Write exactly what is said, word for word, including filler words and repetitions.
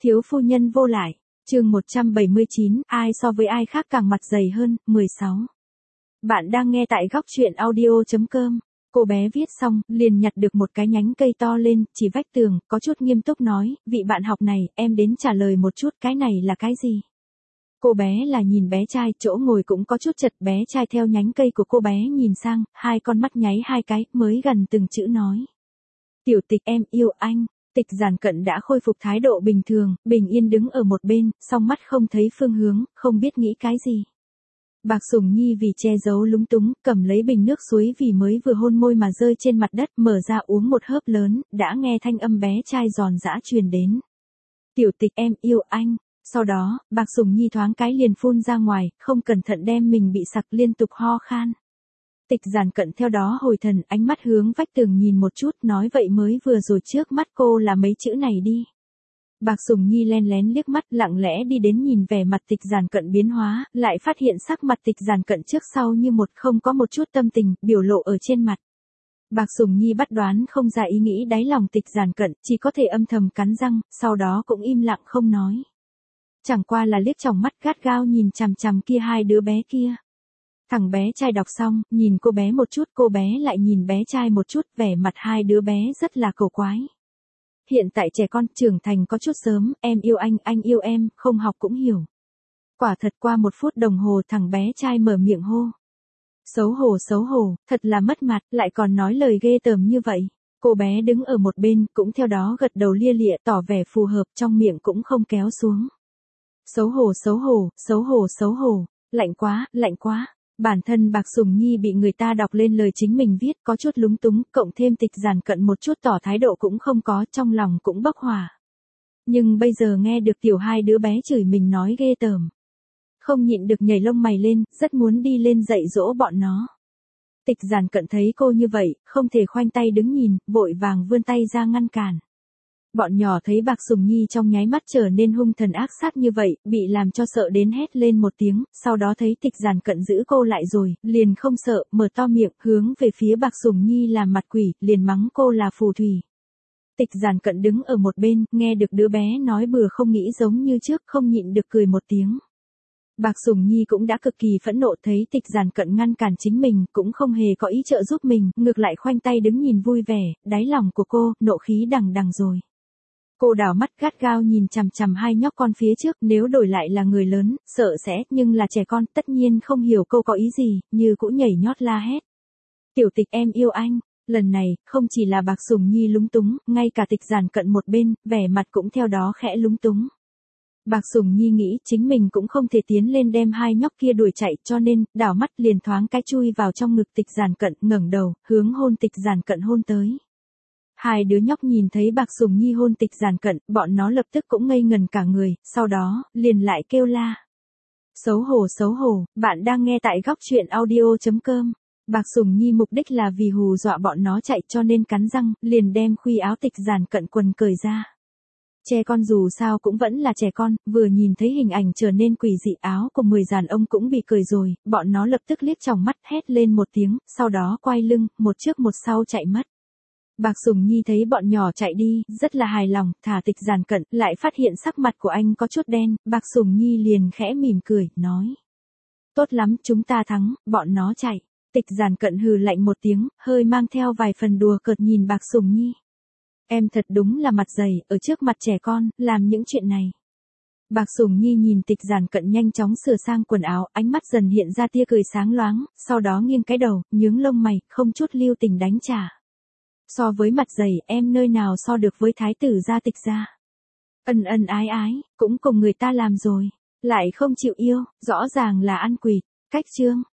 Thiếu phu nhân vô lại, chương một trăm bảy mươi chín, ai so với ai khác càng mặt dày hơn, mười sáu. Bạn đang nghe tại góc truyện audio chấm com. Cô bé viết xong, liền nhặt được một cái nhánh cây to lên, chỉ vách tường, có chút nghiêm túc nói, vị bạn học này, em đến trả lời một chút, cái này là cái gì? Cô bé là nhìn bé trai, chỗ ngồi cũng có chút chật, bé trai theo nhánh cây của cô bé nhìn sang, hai con mắt nháy hai cái, mới gần từng chữ nói. Tiểu Tịch em yêu anh. Tịch Giản Cận đã khôi phục thái độ bình thường, bình yên đứng ở một bên, song mắt không thấy phương hướng, không biết nghĩ cái gì. Bạc Sùng Nhi vì che giấu lúng túng, cầm lấy bình nước suối vì mới vừa hôn môi mà rơi trên mặt đất, mở ra uống một hớp lớn, đã nghe thanh âm bé trai giòn giã truyền đến. Tiểu Tịch em yêu anh. Sau đó, Bạc Sùng Nhi thoáng cái liền phun ra ngoài, không cẩn thận đem mình bị sặc liên tục ho khan. Tịch Giản Cận theo đó hồi thần, ánh mắt hướng vách tường nhìn một chút, nói vậy mới vừa rồi trước mắt cô là mấy chữ này đi. Bạc Sùng Nhi len lén liếc mắt, lặng lẽ đi đến nhìn vẻ mặt Tịch Giản Cận biến hóa, lại phát hiện sắc mặt Tịch Giản Cận trước sau như một, không có một chút tâm tình, biểu lộ ở trên mặt. Bạc Sùng Nhi bắt đoán không ra ý nghĩ đáy lòng Tịch Giản Cận, chỉ có thể âm thầm cắn răng, sau đó cũng im lặng không nói. Chẳng qua là liếc tròng mắt gắt gao nhìn chằm chằm kia hai đứa bé kia. Thằng bé trai đọc xong, nhìn cô bé một chút, cô bé lại nhìn bé trai một chút, vẻ mặt hai đứa bé rất là cầu quái. Hiện tại trẻ con trưởng thành có chút sớm, em yêu anh, anh yêu em, không học cũng hiểu. Quả thật qua một phút đồng hồ thằng bé trai mở miệng hô. Xấu hổ xấu hổ, thật là mất mặt, lại còn nói lời ghê tởm như vậy. Cô bé đứng ở một bên, cũng theo đó gật đầu lia lịa tỏ vẻ phù hợp, trong miệng cũng không kéo xuống. Xấu hổ xấu hổ, xấu hổ xấu hổ, lạnh quá, lạnh quá. Bản thân Bạc Sùng Nhi bị người ta đọc lên lời chính mình viết có chút lúng túng, cộng thêm Tịch Giản Cận một chút tỏ thái độ cũng không có, trong lòng cũng bốc hỏa. Nhưng bây giờ nghe được tiểu hai đứa bé chửi mình nói ghê tởm. Không nhịn được nhảy lông mày lên, rất muốn đi lên dạy dỗ bọn nó. Tịch Giản Cận thấy cô như vậy, không thể khoanh tay đứng nhìn, vội vàng vươn tay ra ngăn cản. Bọn nhỏ thấy Bạc Sùng Nhi trong nháy mắt trở nên hung thần ác sát như vậy, bị làm cho sợ đến hét lên một tiếng, sau đó thấy Tịch Giản Cận giữ cô lại rồi, liền không sợ, mở to miệng, hướng về phía Bạc Sùng Nhi làm mặt quỷ, liền mắng cô là phù thủy. Tịch Giản Cận đứng ở một bên, nghe được đứa bé nói bừa không nghĩ giống như trước, không nhịn được cười một tiếng. Bạc Sùng Nhi cũng đã cực kỳ phẫn nộ, thấy Tịch Giản Cận ngăn cản chính mình, cũng không hề có ý trợ giúp mình, ngược lại khoanh tay đứng nhìn vui vẻ, đáy lòng của cô, nộ khí đằng đằng rồi. Cô đảo mắt gắt gao nhìn chằm chằm hai nhóc con phía trước, nếu đổi lại là người lớn, sợ sẽ, nhưng là trẻ con, tất nhiên không hiểu cô có ý gì, như cũ nhảy nhót la hét. Tiểu Tịch em yêu anh. Lần này, không chỉ là Bạc Sùng Nhi lúng túng, ngay cả Tịch Giản Cận một bên, vẻ mặt cũng theo đó khẽ lúng túng. Bạc Sùng Nhi nghĩ chính mình cũng không thể tiến lên đem hai nhóc kia đuổi chạy, cho nên, đảo mắt liền thoáng cái chui vào trong ngực Tịch Giản Cận, ngẩng đầu, hướng hôn Tịch Giản Cận hôn tới. Hai đứa nhóc nhìn thấy Bạc Sùng Nhi hôn Tịch Giản Cận, bọn nó lập tức cũng ngây ngần cả người, sau đó, liền lại kêu la. Xấu hổ xấu hổ, bạn đang nghe tại góc truyện audio chấm com. Bạc Sùng Nhi mục đích là vì hù dọa bọn nó chạy cho nên cắn răng, liền đem khuy áo Tịch Giản Cận quần cởi ra. Trẻ con dù sao cũng vẫn là trẻ con, vừa nhìn thấy hình ảnh trở nên quỷ dị áo của mười dàn ông cũng bị cởi rồi, bọn nó lập tức liếc tròng mắt hét lên một tiếng, sau đó quay lưng, một trước một sau chạy mất. Bạc Sùng Nhi thấy bọn nhỏ chạy đi, rất là hài lòng, thả Tịch Giản Cận, lại phát hiện sắc mặt của anh có chút đen, Bạc Sùng Nhi liền khẽ mỉm cười, nói. Tốt lắm, chúng ta thắng, bọn nó chạy. Tịch Giản Cận hừ lạnh một tiếng, hơi mang theo vài phần đùa cợt nhìn Bạc Sùng Nhi. Em thật đúng là mặt dày, ở trước mặt trẻ con, làm những chuyện này. Bạc Sùng Nhi nhìn Tịch Giản Cận nhanh chóng sửa sang quần áo, ánh mắt dần hiện ra tia cười sáng loáng, sau đó nghiêng cái đầu, nhướng lông mày, không chút lưu tình đánh trả. So với mặt dày, em nơi nào so được với thái tử gia Tịch gia. Ân ân ái ái, cũng cùng người ta làm rồi, lại không chịu yêu, rõ ràng là ăn quỵt. Cách chương